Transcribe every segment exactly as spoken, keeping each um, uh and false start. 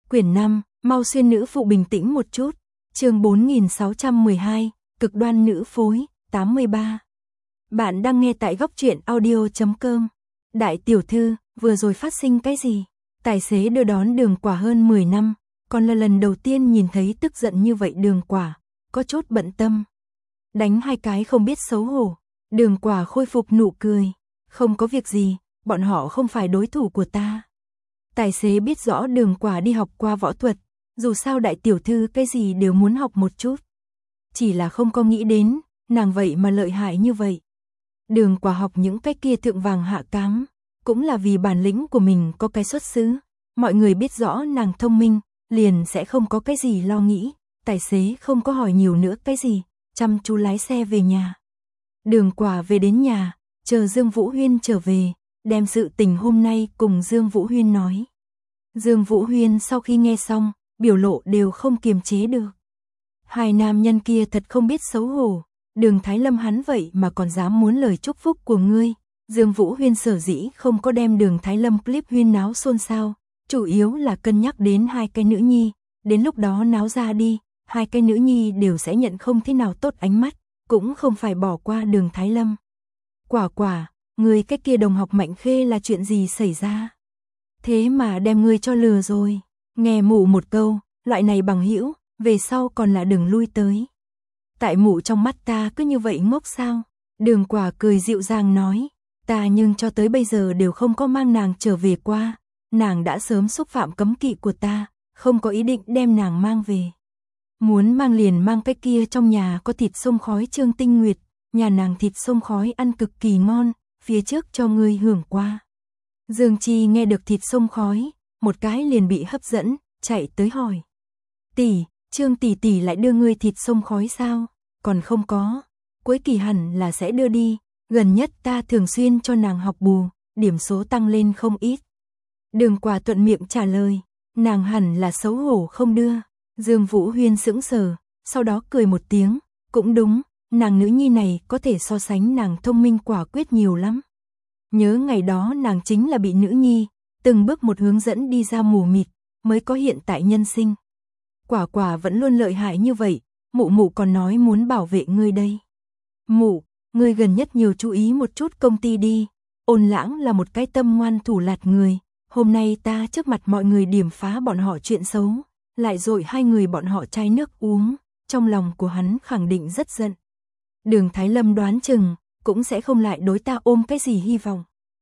Quyển năm, mau xuyên nữ phụ bình tĩnh một chút. Chương bốn nghìn sáu trăm mười hai, cực đoan nữ phối, tám mươi ba. Bạn đang nghe tại góc truyện audio chấm com. Đại tiểu thư, vừa rồi phát sinh cái gì? Tài xế đưa đón Đường Quả hơn mười năm, còn là lần đầu tiên nhìn thấy tức giận như vậy Đường Quả, có chút bận tâm. Đánh hai cái không biết xấu hổ. Đường Quả khôi phục nụ cười. Không có việc gì, bọn họ không phải đối thủ của ta. Tài xế biết rõ Đường Quả đi học qua võ thuật, dù sao đại tiểu thư cái gì đều muốn học một chút. Chỉ là không có nghĩ đến, nàng vậy mà lợi hại như vậy. Đường Quả học những cái kia thượng vàng hạ cám, cũng là vì bản lĩnh của mình có cái xuất xứ. Mọi người biết rõ nàng thông minh, liền sẽ không có cái gì lo nghĩ. Tài xế không có hỏi nhiều nữa cái gì, chăm chú lái xe về nhà. Đường Quả về đến nhà, chờ Dương Vũ Huyên trở về, đem sự tình hôm nay cùng Dương Vũ Huyên nói. Dương Vũ Huyên sau khi nghe xong, biểu lộ đều không kiềm chế được. Hai nam nhân kia thật không biết xấu hổ, Đường Thái Lâm hắn vậy mà còn dám muốn lời chúc phúc của ngươi. Dương Vũ Huyên sở dĩ không có đem Đường Thái Lâm clip huyên náo xôn xao, chủ yếu là cân nhắc đến hai cái nữ nhi, đến lúc đó náo ra đi, hai cái nữ nhi đều sẽ nhận không thế nào tốt ánh mắt, cũng không phải bỏ qua Đường Thái Lâm. Quả Quả, người cái kia đồng học Mạnh Khê là chuyện gì xảy ra? Thế mà đem ngươi cho lừa rồi. Nghe mụ một câu, loại này bằng hữu, về sau còn là đừng lui tới. Tại mụ trong mắt ta cứ như vậy ngốc sao? Đường Quả cười dịu dàng nói, ta nhưng cho tới bây giờ đều không có mang nàng trở về qua, nàng đã sớm xúc phạm cấm kỵ của ta, không có ý định đem nàng mang về. Muốn mang liền mang cái kia trong nhà có thịt sông khói Trương Tinh Nguyệt, nhà nàng thịt sông khói ăn cực kỳ ngon, phía trước cho ngươi hưởng qua. Dương Chi nghe được thịt sông khói, một cái liền bị hấp dẫn, chạy tới hỏi. Tỷ, Trương tỷ tỷ lại đưa ngươi thịt sông khói sao? Còn không có, cuối kỳ hẳn là sẽ đưa đi, gần nhất ta thường xuyên cho nàng học bù, điểm số tăng lên không ít. Đường Quả thuận miệng trả lời, nàng hẳn là xấu hổ không đưa. Dương Vũ Huyên sững sờ, sau đó cười một tiếng, cũng đúng, nàng nữ nhi này có thể so sánh nàng thông minh quả quyết nhiều lắm. Nhớ ngày đó nàng chính là bị nữ nhi, từng bước một hướng dẫn đi ra mù mịt, mới có hiện tại nhân sinh. Quả Quả vẫn luôn lợi hại như vậy, mụ mụ còn nói muốn bảo vệ ngươi đây. Mụ, ngươi gần nhất nhiều chú ý một chút công ty đi, Ôn Lãng là một cái tâm ngoan thủ lạt người, hôm nay ta trước mặt mọi người điểm phá bọn họ chuyện xấu, lại dội hai người bọn họ chai nước uống, trong lòng của hắn khẳng định rất giận. Đường Thái Lâm đoán chừng, cũng sẽ không lại đối ta ôm cái gì hy vọng.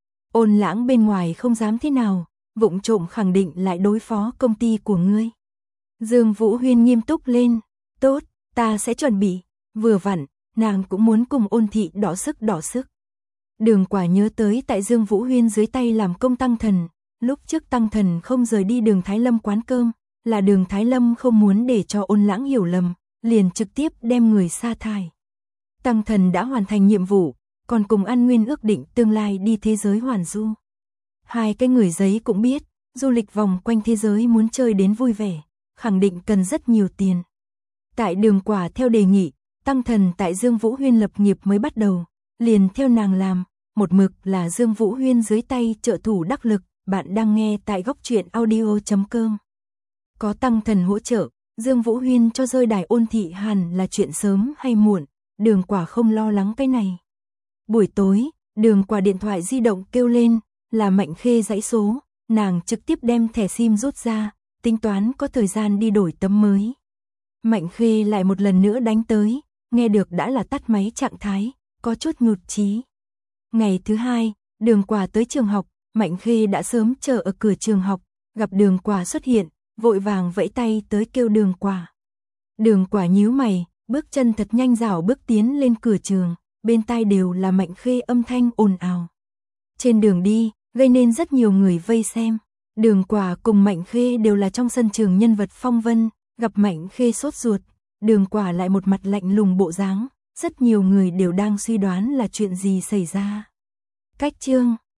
Ôn Lãng bên ngoài không dám thế nào, vụng trộm khẳng định lại đối phó công ty của ngươi. Dương Vũ Huyên nghiêm túc lên, tốt, ta sẽ chuẩn bị, vừa vặn, nàng cũng muốn cùng Ôn thị đỏ sức đỏ sức. Đường Quả nhớ tới tại Dương Vũ Huyên dưới tay làm công Tăng Thần, lúc trước Tăng Thần không rời đi Đường Thái Lâm quán cơm, là Đường Thái Lâm không muốn để cho Ôn Lãng hiểu lầm, liền trực tiếp đem người sa thải. Tăng Thần đã hoàn thành nhiệm vụ, còn cùng An Nguyên ước định tương lai đi thế giới hoàn du. Hai cái người giấy cũng biết, du lịch vòng quanh thế giới muốn chơi đến vui vẻ, khẳng định cần rất nhiều tiền. Tại Đường Quả theo đề nghị, Tăng Thần tại Dương Vũ Huyên lập nghiệp mới bắt đầu, liền theo nàng làm, một mực là Dương Vũ Huyên dưới tay trợ thủ đắc lực. Bạn đang nghe tại góc truyện audio chấm com. Có Tăng Thần hỗ trợ, Dương Vũ Huyên cho rơi đài Ôn thị hẳn là chuyện sớm hay muộn, Đường Quả không lo lắng cái này. Buổi tối, Đường Quả điện thoại di động kêu lên, là Mạnh Khê dãy số, nàng trực tiếp đem thẻ sim rút ra, tính toán có thời gian đi đổi tấm mới. Mạnh Khê lại một lần nữa đánh tới, nghe được đã là tắt máy trạng thái, có chút nhụt chí. Ngày thứ hai, Đường Quả tới trường học, Mạnh Khê đã sớm chờ ở cửa trường học, gặp Đường Quả xuất hiện, vội vàng vẫy tay tới kêu Đường Quả. Đường Quả nhíu mày, bước chân thật nhanh rảo bước tiến lên cửa trường, bên tai đều là Mạnh Khê âm thanh ồn ào. Trên đường đi, gây nên rất nhiều người vây xem. Đường Quả cùng Mạnh Khê đều là trong sân trường nhân vật phong vân, gặp Mạnh Khê sốt ruột, Đường Quả lại một mặt lạnh lùng bộ dáng, rất nhiều người đều đang suy đoán là chuyện gì xảy ra. Cách chương